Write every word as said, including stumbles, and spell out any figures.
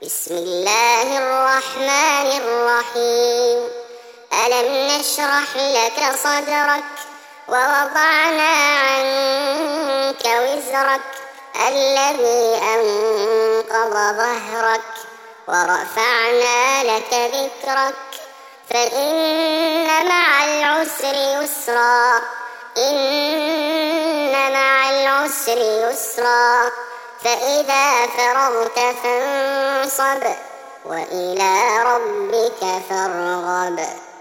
بسم الله الرحمن الرحيم. ألم نشرح لك صدرك ووضعنا عنك وزرك الذي أنقض ظهرك ورفعنا لك ذكرك فإن مع العسر يسرا إن مع العسر يسرا فإذا فرغت فانصب وإلى ربك فارغب.